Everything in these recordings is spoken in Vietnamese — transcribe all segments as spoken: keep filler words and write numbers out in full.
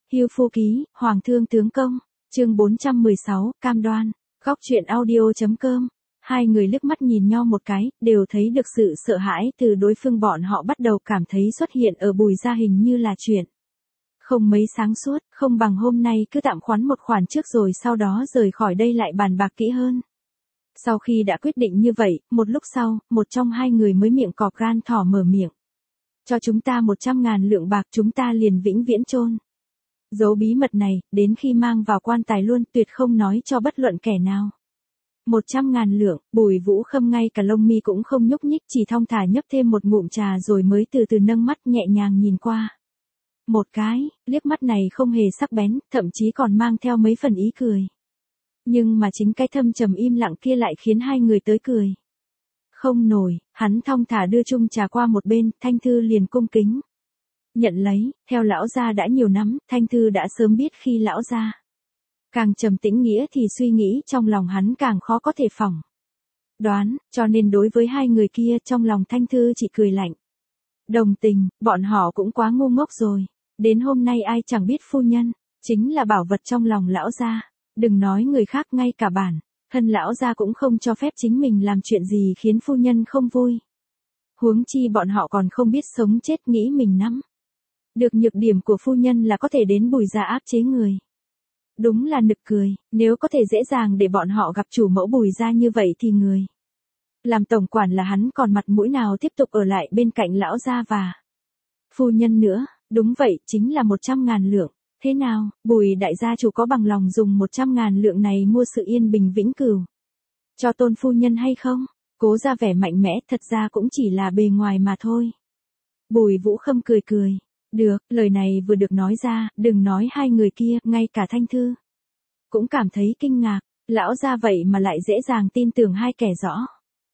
Hưu Phu Ký, Hoàng Thương Tướng Công, chương bốn trăm mười sáu, Cam Đoan, góc truyện audio.com. Hai người liếc mắt nhìn nhau một cái, đều thấy được sự sợ hãi từ đối phương, bọn họ bắt đầu cảm thấy xuất hiện ở Bùi gia hình như là chuyện không mấy sáng suốt, không bằng hôm nay cứ tạm khoán một khoản trước rồi sau đó rời khỏi đây lại bàn bạc kỹ hơn. Sau khi đã quyết định như vậy, một lúc sau, một trong hai người mới miệng cọp gan thỏ mở miệng. Cho chúng ta một trăm ngàn lượng bạc, chúng ta liền vĩnh viễn chôn giấu bí mật này, đến khi mang vào quan tài luôn, tuyệt không nói cho bất luận kẻ nào. Một trăm ngàn lượng, Bùi Vũ Khâm ngay cả lông mi cũng không nhúc nhích, chỉ thong thả nhấp thêm một ngụm trà rồi mới từ từ nâng mắt nhẹ nhàng nhìn qua. Một cái, liếc mắt này không hề sắc bén, thậm chí còn mang theo mấy phần ý cười. Nhưng mà chính cái thâm trầm im lặng kia lại khiến hai người tới cười. Không nổi, hắn thong thả đưa chung trà qua một bên, Thanh Thư liền cung kính nhận lấy, theo lão gia đã nhiều năm, Thanh Thư đã sớm biết khi lão gia càng trầm tĩnh nghĩa thì suy nghĩ trong lòng hắn càng khó có thể phỏng đoán, cho nên đối với hai người kia trong lòng Thanh Thư chỉ cười lạnh. Đồng tình, bọn họ cũng quá ngu ngốc rồi, đến hôm nay ai chẳng biết phu nhân chính là bảo vật trong lòng lão gia, đừng nói người khác, ngay cả bản thân lão gia cũng không cho phép chính mình làm chuyện gì khiến phu nhân không vui. Huống chi bọn họ còn không biết sống chết, nghĩ mình nắm được nhược điểm của phu nhân là có thể đến Bùi gia áp chế người. Đúng là nực cười, nếu có thể dễ dàng để bọn họ gặp chủ mẫu Bùi gia như vậy thì người làm tổng quản là hắn còn mặt mũi nào tiếp tục ở lại bên cạnh lão gia và phu nhân nữa. Đúng vậy, chính là một trăm ngàn lượng. Thế nào, Bùi đại gia chủ có bằng lòng dùng một trăm ngàn lượng này mua sự yên bình vĩnh cửu cho tôn phu nhân hay không? Cố ra vẻ mạnh mẽ, thật ra cũng chỉ là bề ngoài mà thôi. Bùi Vũ Khâm cười cười. Được, lời này vừa được nói ra, đừng nói hai người kia, ngay cả Thanh Thư cũng cảm thấy kinh ngạc. Lão gia vậy mà lại dễ dàng tin tưởng hai kẻ rõ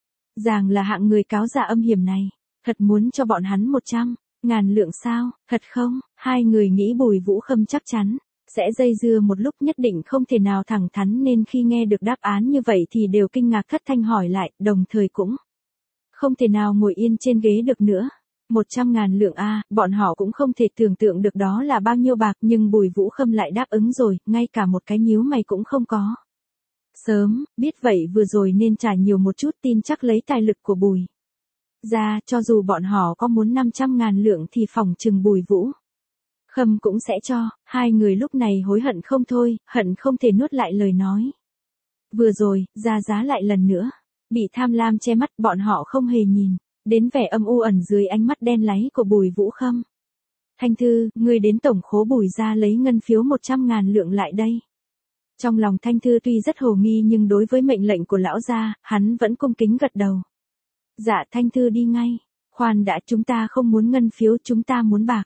ràng là hạng người cáo giả âm hiểm này. Thật muốn cho bọn hắn một trăm ngàn lượng sao? Thật không? Hai người nghĩ Bùi Vũ Khâm chắc chắn sẽ dây dưa một lúc, nhất định không thể nào thẳng thắn, nên khi nghe được đáp án như vậy thì đều kinh ngạc thất thanh hỏi lại, đồng thời cũng không thể nào ngồi yên trên ghế được nữa. Một trăm ngàn lượng a, bọn họ cũng không thể tưởng tượng được đó là bao nhiêu bạc, nhưng Bùi Vũ Khâm lại đáp ứng rồi, ngay cả một cái nhíu mày cũng không có. Sớm biết vậy vừa rồi nên trả nhiều một chút, tin chắc lấy tài lực của Bùi gia, cho dù bọn họ có muốn năm trăm ngàn lượng thì phỏng chừng Bùi Vũ Khâm cũng sẽ cho. Hai người lúc này hối hận không thôi, hận không thể nuốt lại lời nói vừa rồi, ra giá lại lần nữa. Bị tham lam che mắt, bọn họ không hề nhìn đến vẻ âm u ẩn dưới ánh mắt đen láy của Bùi Vũ Khâm. Thanh Thư, ngươi đến tổng khố Bùi gia lấy ngân phiếu một trăm ngàn lượng lại đây. Trong lòng Thanh Thư tuy rất hồ nghi nhưng đối với mệnh lệnh của lão gia, hắn vẫn cung kính gật đầu. Dạ, Thanh Thư đi ngay. Khoan đã, chúng ta không muốn ngân phiếu, chúng ta muốn bạc.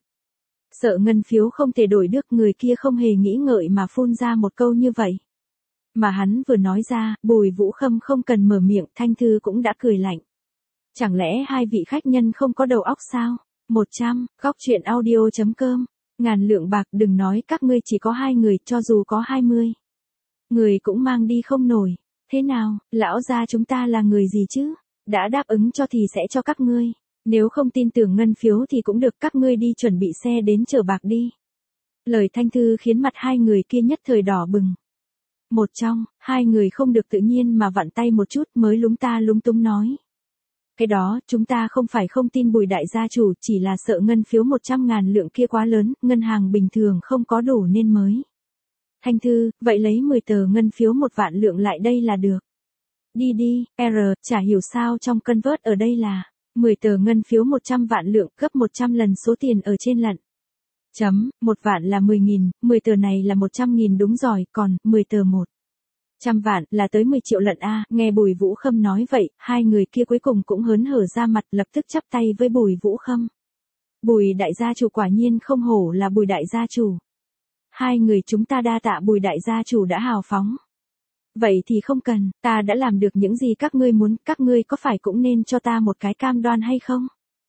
Sợ ngân phiếu không thể đổi được, người kia không hề nghĩ ngợi mà phun ra một câu như vậy. Mà hắn vừa nói ra, Bùi Vũ Khâm không cần mở miệng, Thanh Thư cũng đã cười lạnh. Chẳng lẽ hai vị khách nhân không có đầu óc sao? Một trăm, góc truyện audio.com. Ngàn lượng bạc, đừng nói các ngươi chỉ có hai người, cho dù có hai mươi người cũng mang đi không nổi. Thế nào, lão gia chúng ta là người gì chứ? Đã đáp ứng cho thì sẽ cho các ngươi. Nếu không tin tưởng ngân phiếu thì cũng được, các ngươi đi chuẩn bị xe đến chở bạc đi. Lời Thanh Thư khiến mặt hai người kia nhất thời đỏ bừng. Một trong, hai người không được tự nhiên mà vặn tay một chút mới lúng ta lúng túng nói. Cái đó, chúng ta không phải không tin Bùi đại gia chủ, chỉ là sợ ngân phiếu một trăm ngàn lượng kia quá lớn, ngân hàng bình thường không có đủ nên mới. Thanh Thư, vậy lấy mười tờ ngân phiếu một vạn lượng lại đây là được. Đi đi, R, chả hiểu sao trong convert ở đây là mười tờ ngân phiếu một trăm vạn lượng, gấp một trăm lần số tiền ở trên lận. Chấm, một vạn là mười nghìn, mười tờ này là một trăm nghìn đúng rồi, còn mười tờ một trăm vạn là tới mười triệu lận a. Nghe Bùi Vũ Khâm nói vậy, hai người kia cuối cùng cũng hớn hở ra mặt, lập tức chắp tay với Bùi Vũ Khâm. Bùi đại gia chủ quả nhiên không hổ là Bùi đại gia chủ. Hai người chúng ta đa tạ Bùi đại gia chủ đã hào phóng. Vậy thì không cần, ta đã làm được những gì các ngươi muốn, các ngươi có phải cũng nên cho ta một cái cam đoan hay không?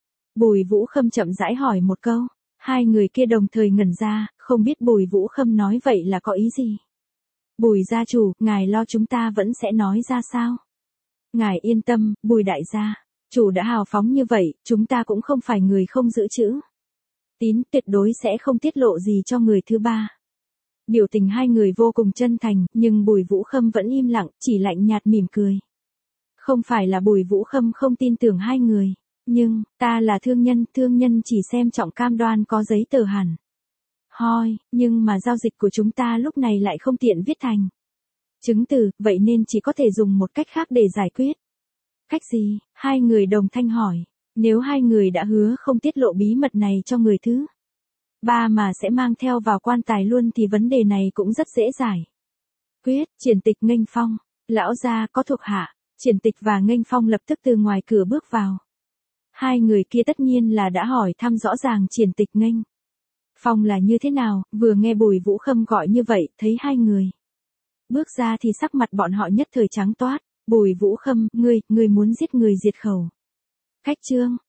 Bùi Vũ Khâm chậm rãi hỏi một câu. Hai người kia đồng thời ngẩn ra, không biết Bùi Vũ Khâm nói vậy là có ý gì. Bùi gia chủ, ngài lo chúng ta vẫn sẽ nói ra sao? Ngài yên tâm, Bùi đại gia chủ đã hào phóng như vậy, chúng ta cũng không phải người không giữ chữ. tín, tuyệt đối sẽ không tiết lộ gì cho người thứ ba. Biểu tình hai người vô cùng chân thành, nhưng Bùi Vũ Khâm vẫn im lặng, chỉ lạnh nhạt mỉm cười. Không phải là Bùi Vũ Khâm không tin tưởng hai người, nhưng, ta là thương nhân, thương nhân chỉ xem trọng cam đoan có giấy tờ hẳn. Hoi, nhưng mà giao dịch của chúng ta lúc này lại không tiện viết thành chứng từ, vậy nên chỉ có thể dùng một cách khác để giải quyết. Cách gì? Hai người đồng thanh hỏi. Nếu hai người đã hứa không tiết lộ bí mật này cho người thứ ba mà sẽ mang theo vào quan tài luôn thì vấn đề này cũng rất dễ giải quyết. Triển Tịch, Nghênh Phong, lão gia có thuộc hạ. Triển Tịch và Nghênh Phong lập tức từ ngoài cửa bước vào. Hai người kia tất nhiên là đã hỏi thăm rõ ràng Triển Tịch, Nghênh Phong là như thế nào, vừa nghe Bùi Vũ Khâm gọi như vậy, thấy hai người bước ra thì sắc mặt bọn họ nhất thời trắng toát. Bùi Vũ Khâm, ngươi, ngươi muốn giết người diệt khẩu. Cách chương,